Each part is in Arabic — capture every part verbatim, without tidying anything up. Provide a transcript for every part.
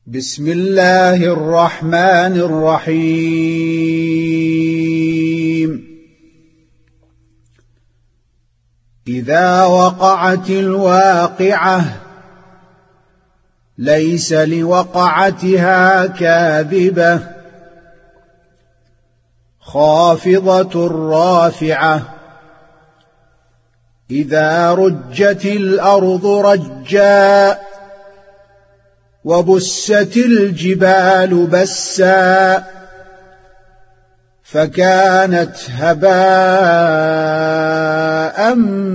بسم الله الرحمن الرحيم إذا وقعت الواقعة ليس لوقعتها كاذبة خافضة رافعة إذا رجت الأرض رجا وبست الجبال بسا فكانت هباء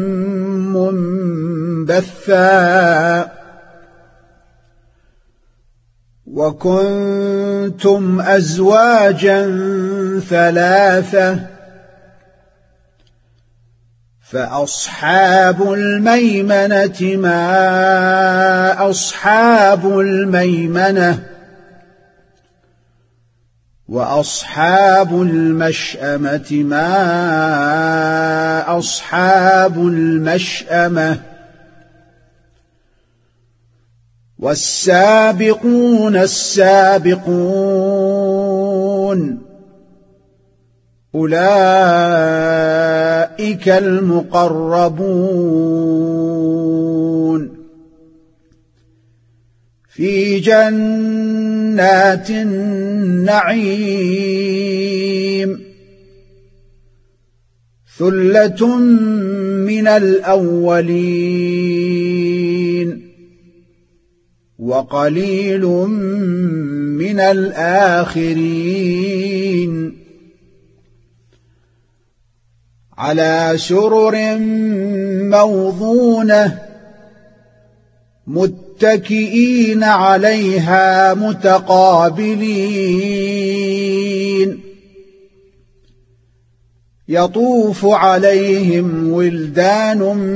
منبثا وكنتم أزواجا ثلاثة فأصحاب الميمنة ما أصحاب الميمنة وأصحاب المشأمة ما أصحاب المشأمة والسابقون السابقون أولئك المقربون في جنات النعيم ثلة من الأولين وقليل من الآخرين على سرر موضونة متكئين عليها متقابلين يطوف عليهم ولدان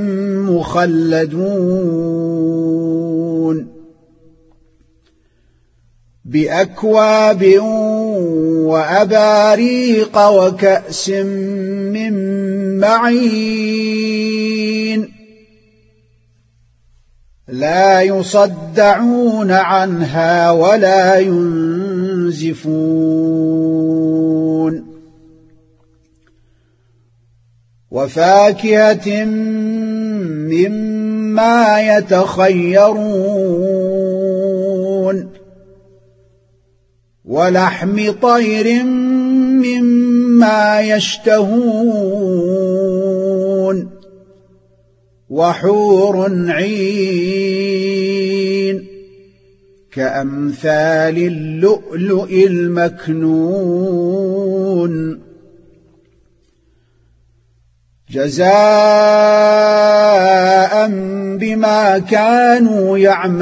مخلدون بأكواب وأباريق وكأس من معين لا يصدعون عنها ولا ينزفون وفاكهة مما يتخيرون ولحم طير مما يشتهون وحور عين كأمثال اللؤلؤ المكنون جزاء بما كانوا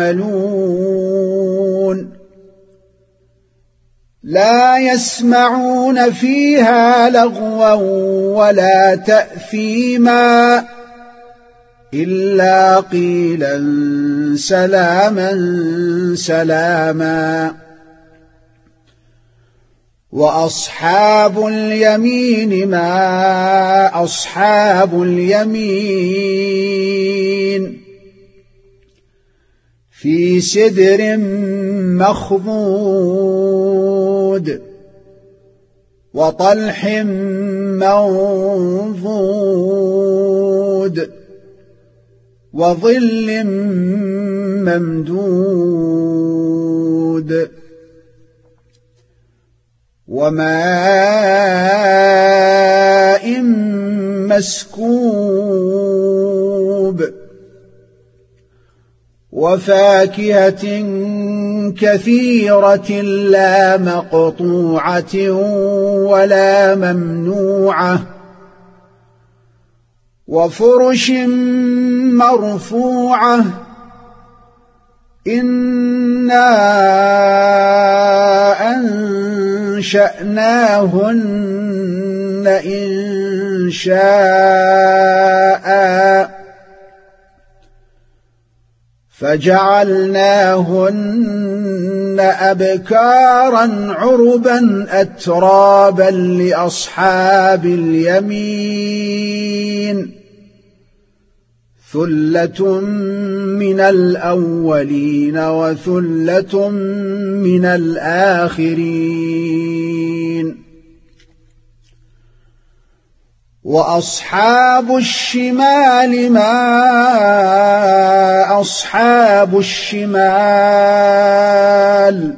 يعملون لا يسمعون فيها لغوا ولا تأثيما إلا قيلا سلاما سلاما وأصحاب اليمين ما أصحاب اليمين في سدر مخضود وطلح منضود وظل ممدود وماء مسكوب وفاكهة كثيرة لا مقطوعة ولا ممنوعة وفرش مرفوعة إنا أنشأناهن إن شاء فجعلناهن أبكارا عربا أترابا لأصحاب اليمين ثلة من الأولين وثلة من الآخرين. وأصحاب الشمال ما أصحاب الشمال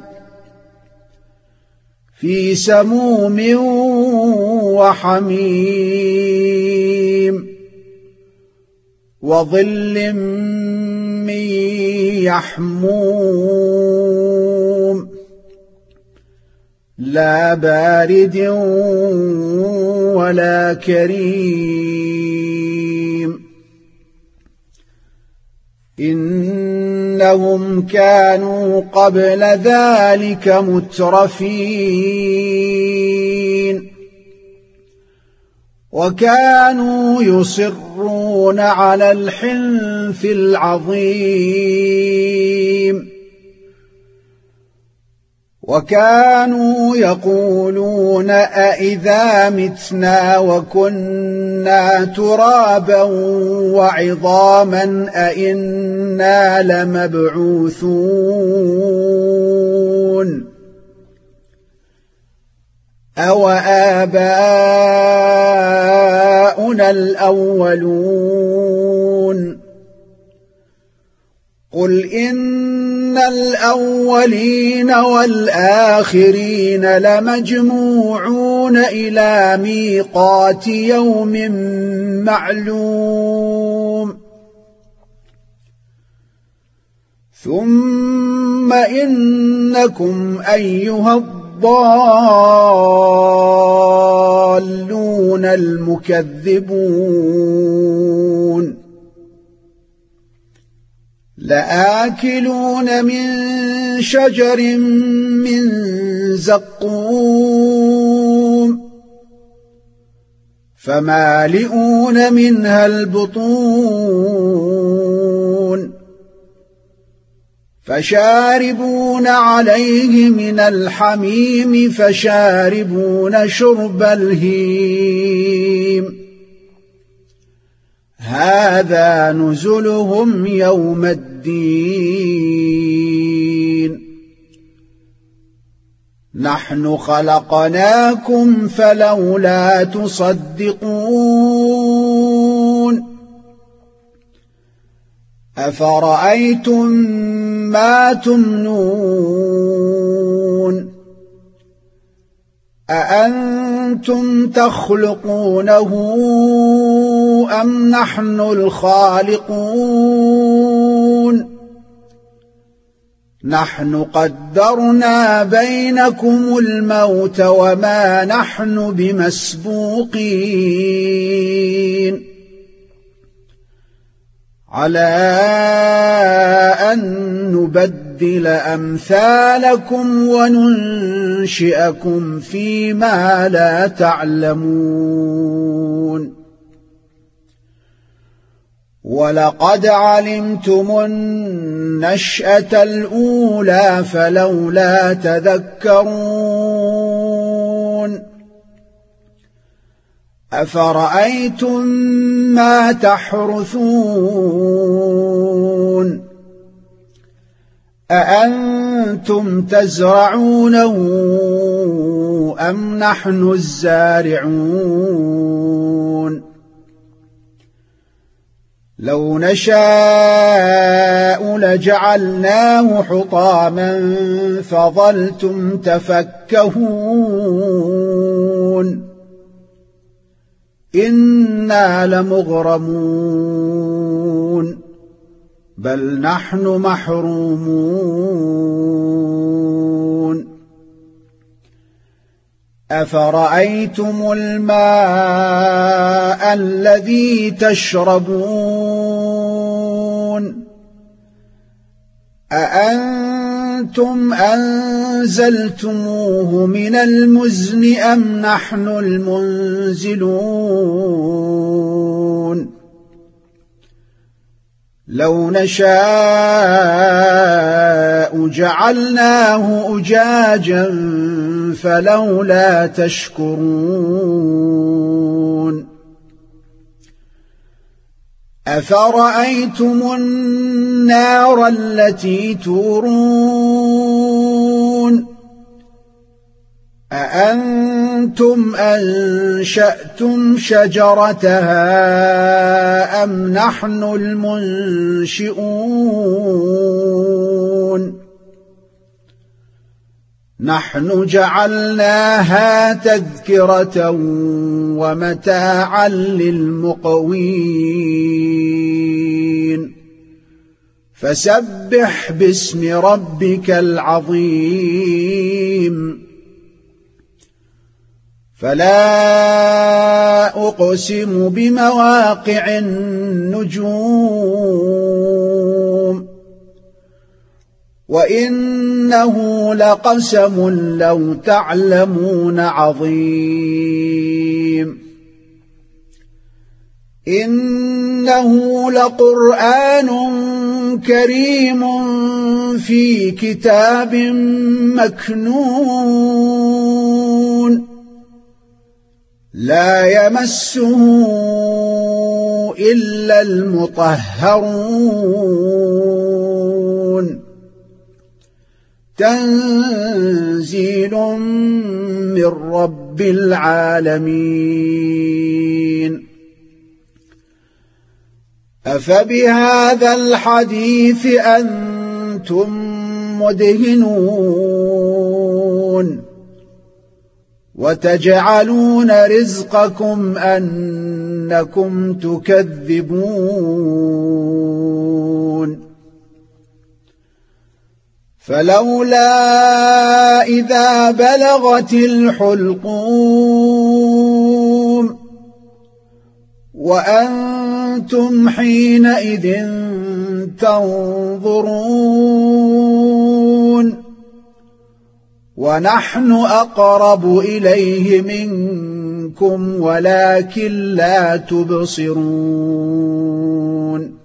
في سموم وحميم وظل من يحموم لا بارد ولا كريم إنهم كانوا قبل ذلك مترفين وكانوا يصرون على الحنث العظيم وكانوا يقولون أئذا متنا وكنا ترابا وعظاما أئنا لمبعوثون أو آباؤنا الأولون قل إن الأولين والآخرين لمجموعون إلى ميقات يوم معلوم ثم إنكم أيها الضالون المكذبون لآكلون من شجر من زقوم فمالئون منها البطون فشاربون عليه من الحميم فشاربون شرب الهيم هذا نزلهم يوم الدين نحن خلقناكم فلولا تصدقون أفرأيتم ما تمنون أأنتم تخلقونه أم نحن الخالقون نحن قدرنا بينكم الموت وما نحن بمسبوقين على أن نبدل أمثالكم وننشئكم فيما لا تعلمون ولقد علمتم النشأة الأولى فلولا تذكرون أفرأيتم ما تحرثون أأنتم تزرعونه أم نحن الزارعون لو نشاء لجعلناه حطاما فظلتم تفكهون إنا لمغرمون بل نحن محرومون أفرأيتم الماء الذي تشربون أأنتم أنزلتموه من المزن أم نحن المنزلون لو نشاء جعلناه أجاجا فلولا تشكرون أفرأيتم النار التي تورون أأنتم أنشأتم شجرتها أم نحن المنشئون نحن جعلناها تذكرة ومتاعا للمقوين فسبح باسم ربك العظيم فلا أقسم بمواقع النجوم وإنه لقسم لو تعلمون عظيم إنه لقرآن كريم في كتاب مكنون لا يمسه إلا المطهرون تنزيل من رب العالمين أفبهذا الحديث أنتم مدهنون وتجعلون رزقكم أنكم تكذبون فلولا إذا بلغت الحلقوم وأنتم حينئذ تنظرون ونحن أقرب إليه منكم ولكن لا تبصرون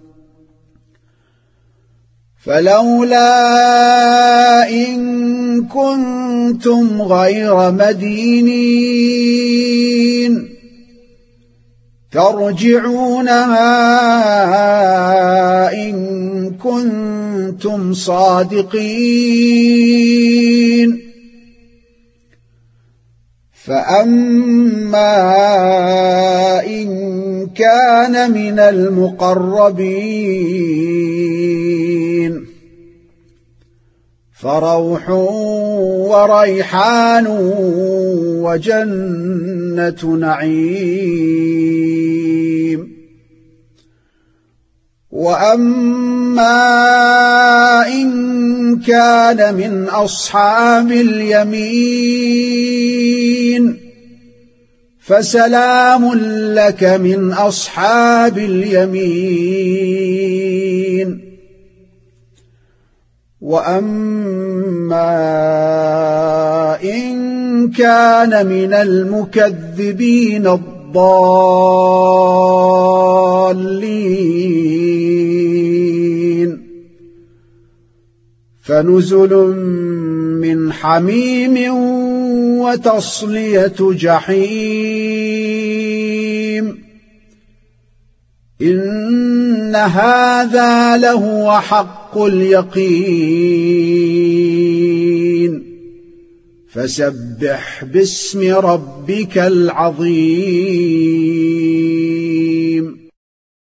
فلولا إن كنتم غير مدينين ترجعونها إن كنتم صادقين فأما إن كان من المقربين فروح وريحان وجنة نعيم وأما إن كان من أصحاب اليمين فسلام لك من أصحاب اليمين وأما إن كان من المكذبين الضالين فنزل من حميم وتصلية جحيم إن هذا لهو حق اليقين فسبح باسم ربك العظيم